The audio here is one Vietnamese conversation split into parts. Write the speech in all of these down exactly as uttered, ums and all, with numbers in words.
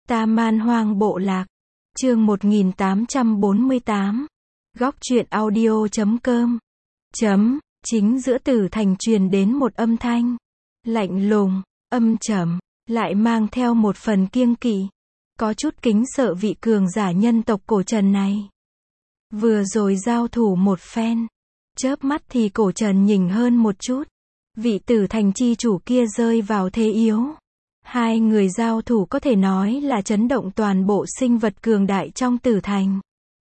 Ta Man Hoang Bộ Lạc. Chương một nghìn tám trăm bốn mươi tám. Góc truyện audio chấm com. Chấm, chính giữa tử thành truyền đến một âm thanh. Lạnh lùng, âm trầm, lại mang theo một phần kiêng kỵ. Có chút kính sợ vị cường giả nhân tộc cổ Trần này. Vừa rồi giao thủ một phen. Chớp mắt thì cổ Trần nhỉnh hơn một chút. Vị tử thành chi chủ kia rơi vào thế yếu. Hai người giao thủ có thể nói là chấn động toàn bộ sinh vật cường đại trong tử thành.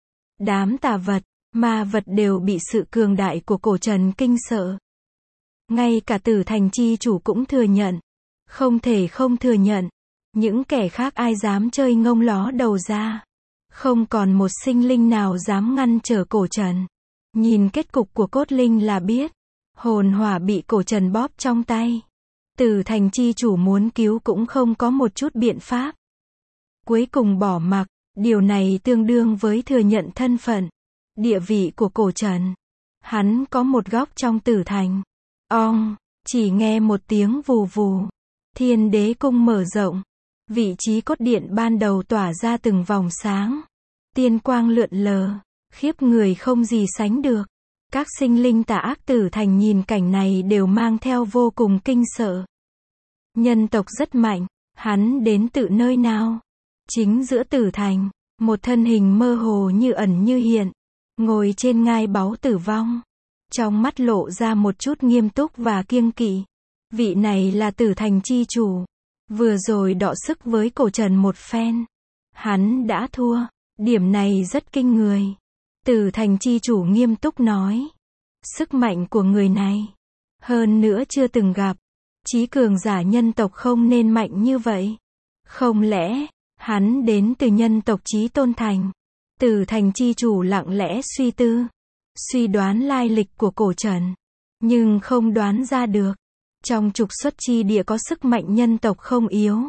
Đám tà vật, ma vật đều bị sự cường đại của cổ Trần kinh sợ. Ngay cả tử thành chi chủ cũng thừa nhận. Không thể không thừa nhận. Những kẻ khác ai dám chơi ngông ló đầu ra. Không còn một sinh linh nào dám ngăn trở cổ Trần. Nhìn kết cục của cốt linh là biết. Hồn hỏa bị cổ Trần bóp trong tay. Tử thành chi chủ muốn cứu cũng không có một chút biện pháp. Cuối cùng bỏ mặc, điều này tương đương với thừa nhận thân phận, địa vị của cổ Trần. Hắn có một góc trong tử thành. Ong, chỉ nghe một tiếng vù vù. Thiên đế cung mở rộng. Vị trí cốt điện ban đầu tỏa ra từng vòng sáng. Tiên quang lượn lờ, khiếp người không gì sánh được. Các sinh linh tà ác tử thành nhìn cảnh này đều mang theo vô cùng kinh sợ. Nhân tộc rất mạnh, hắn đến từ nơi nào? Chính giữa tử thành, một thân hình mơ hồ như ẩn như hiện, ngồi trên ngai báu tử vong. Trong mắt lộ ra một chút nghiêm túc và kiêng kỵ. Vị này là tử thành chi chủ. Vừa rồi đọ sức với cổ Trần một phen. Hắn đã thua, điểm này rất kinh người. Tử thành chi chủ nghiêm túc nói. Sức mạnh của người này. Hơn nữa chưa từng gặp. Chí cường giả nhân tộc không nên mạnh như vậy. Không lẽ, hắn đến từ nhân tộc Chí Tôn Thành. Tử thành chi chủ lặng lẽ suy tư. Suy đoán lai lịch của cổ Trần. Nhưng không đoán ra được. Trong trục xuất chi địa có sức mạnh nhân tộc không yếu.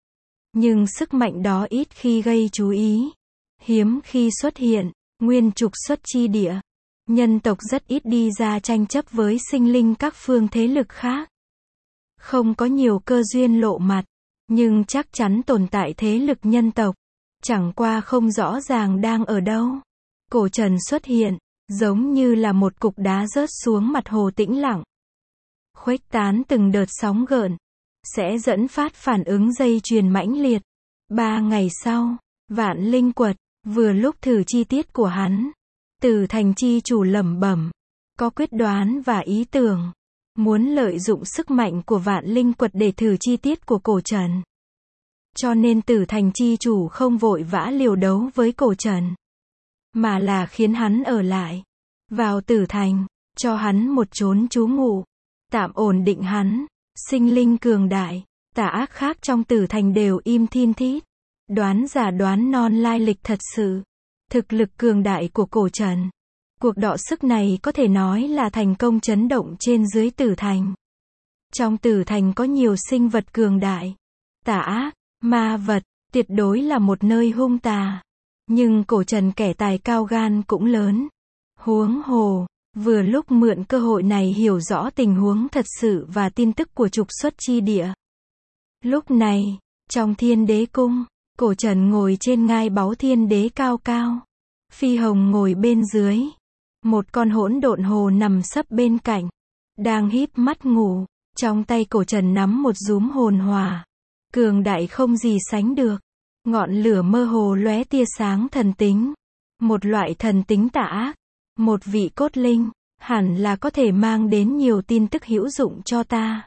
Nhưng sức mạnh đó ít khi gây chú ý. Hiếm khi xuất hiện. Nguyên trục xuất chi địa. Nhân tộc rất ít đi ra tranh chấp với sinh linh các phương thế lực khác. Không có nhiều cơ duyên lộ mặt. Nhưng chắc chắn tồn tại thế lực nhân tộc. Chẳng qua không rõ ràng đang ở đâu. Cổ Trần xuất hiện. Giống như là một cục đá rớt xuống mặt hồ tĩnh lặng. Khuếch tán từng đợt sóng gợn. Sẽ dẫn phát phản ứng dây chuyền mãnh liệt. Ba ngày sau, Vạn Linh Quật. Vừa lúc thử chi tiết của hắn. Tử thành chi chủ lẩm bẩm. Có quyết đoán và ý tưởng. Muốn lợi dụng sức mạnh của Vạn Linh Quật để thử chi tiết của cổ Trần. Cho nên tử thành chi chủ không vội vã liều đấu với cổ Trần. Mà là khiến hắn ở lại. Vào tử thành. Cho hắn một chốn trú ngụ. Tạm ổn định hắn. Sinh linh cường đại. Tà ác khác trong tử thành đều im thiên thít. Đoán giả đoán non lai lịch thật sự. Thực lực cường đại của cổ Trần. Cuộc đọ sức này có thể nói là thành công chấn động trên dưới tử thành. Trong tử thành có nhiều sinh vật cường đại. Tà ác, ma vật, tuyệt đối là một nơi hung tà. Nhưng cổ Trần kẻ tài cao gan cũng lớn. Huống hồ, vừa lúc mượn cơ hội này hiểu rõ tình huống thật sự và tin tức của trục xuất chi địa. Lúc này, trong thiên đế cung. Cổ Trần ngồi trên ngai báu thiên đế cao cao. Phi hồng ngồi bên dưới. Một con hỗn độn hồ nằm sấp bên cạnh. Đang híp mắt ngủ. Trong tay cổ Trần nắm một dúm hồn hỏa. Cường đại không gì sánh được. Ngọn lửa mơ hồ lóe tia sáng thần tính. Một loại thần tính tà ác. Một vị cốt linh. Hẳn là có thể mang đến nhiều tin tức hữu dụng cho ta.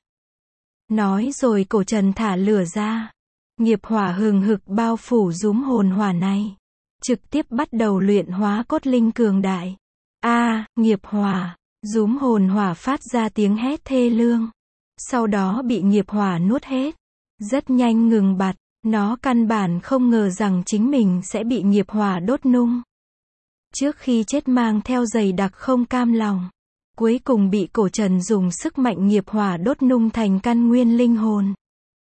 Nói rồi cổ Trần thả lửa ra. Nghiệp hỏa hừng hực bao phủ dúm hồn hỏa này. Trực tiếp bắt đầu luyện hóa cốt linh cường đại. A, à, nghiệp hỏa. Dúm hồn hỏa phát ra tiếng hét thê lương. Sau đó bị nghiệp hỏa nuốt hết. Rất nhanh ngừng bặt. Nó căn bản không ngờ rằng chính mình sẽ bị nghiệp hỏa đốt nung. Trước khi chết mang theo dày đặc không cam lòng. Cuối cùng bị cổ Trần dùng sức mạnh nghiệp hỏa đốt nung thành căn nguyên linh hồn.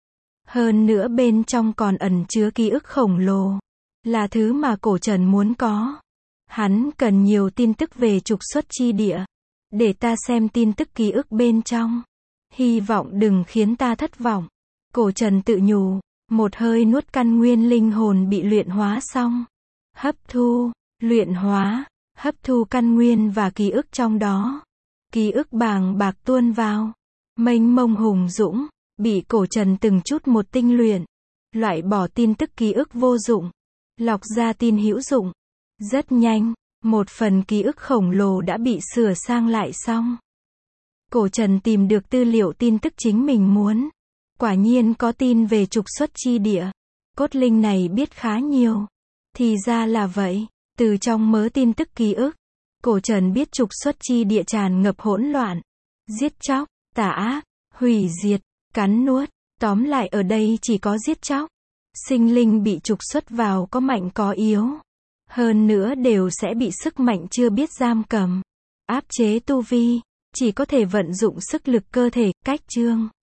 Hơn nữa bên trong còn ẩn chứa ký ức khổng lồ. Là thứ mà cổ Trần muốn có. Hắn cần nhiều tin tức về trục xuất chi địa. Để ta xem tin tức ký ức bên trong. Hy vọng đừng khiến ta thất vọng. Cổ Trần tự nhủ. Một hơi nuốt căn nguyên linh hồn bị luyện hóa xong. Hấp thu, luyện hóa, hấp thu căn nguyên và ký ức trong đó. Ký ức bàng bạc tuôn vào. Mênh mông hùng dũng, bị cổ trần từng chút một tinh luyện. Loại bỏ tin tức ký ức vô dụng. Lọc ra tin hữu dụng. Rất nhanh, một phần ký ức khổng lồ đã bị sửa sang lại xong. Cổ trần tìm được tư liệu tin tức chính mình muốn. Quả nhiên có tin về trục xuất chi địa. Cốt linh này biết khá nhiều. Thì ra là vậy, từ trong mớ tin tức ký ức, cổ trần biết trục xuất chi địa tràn ngập hỗn loạn, giết chóc, tà ác, hủy diệt, cắn nuốt, tóm lại ở đây chỉ có giết chóc. Sinh linh bị trục xuất vào có mạnh có yếu. Hơn nữa đều sẽ bị sức mạnh chưa biết giam cầm, áp chế tu vi, chỉ có thể vận dụng sức lực cơ thể, cách chương.